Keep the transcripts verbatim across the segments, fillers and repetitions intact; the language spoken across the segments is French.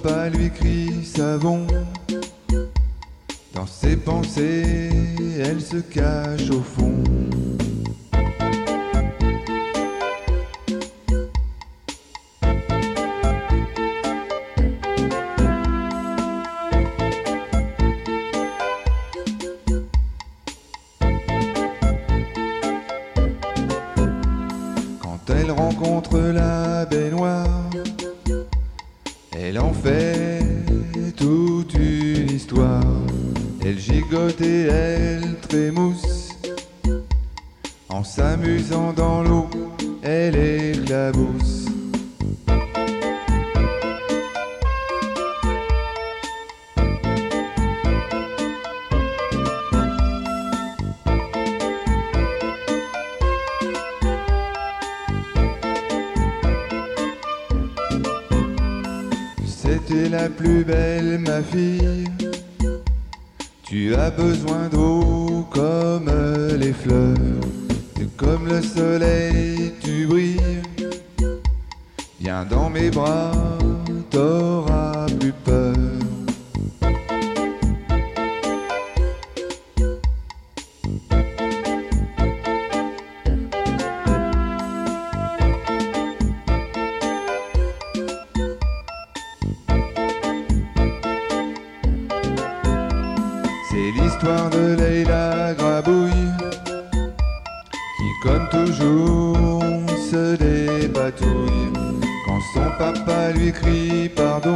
papa lui crie savon. Dans ses pensées, elle se cache au fond. Quand elle rencontre la baignoire, elle en fait toute une histoire. Elle gigote et elle trémousse. En s'amusant dans l'eau, elle éclabousse. C'était la plus belle, ma fille. Tu as besoin d'eau comme les fleurs. Et comme le soleil, tu brilles. Viens dans mes bras, t'auras plus peur. C'est l'histoire de Leila Grabouille, qui comme toujours se dépatouille. Quand son papa lui crie pardon,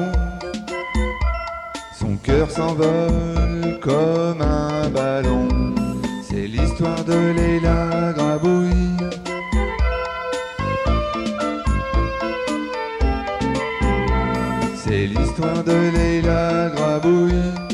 son cœur s'envole comme un ballon. C'est l'histoire de Leila Grabouille. C'est l'histoire de Leila Grabouille.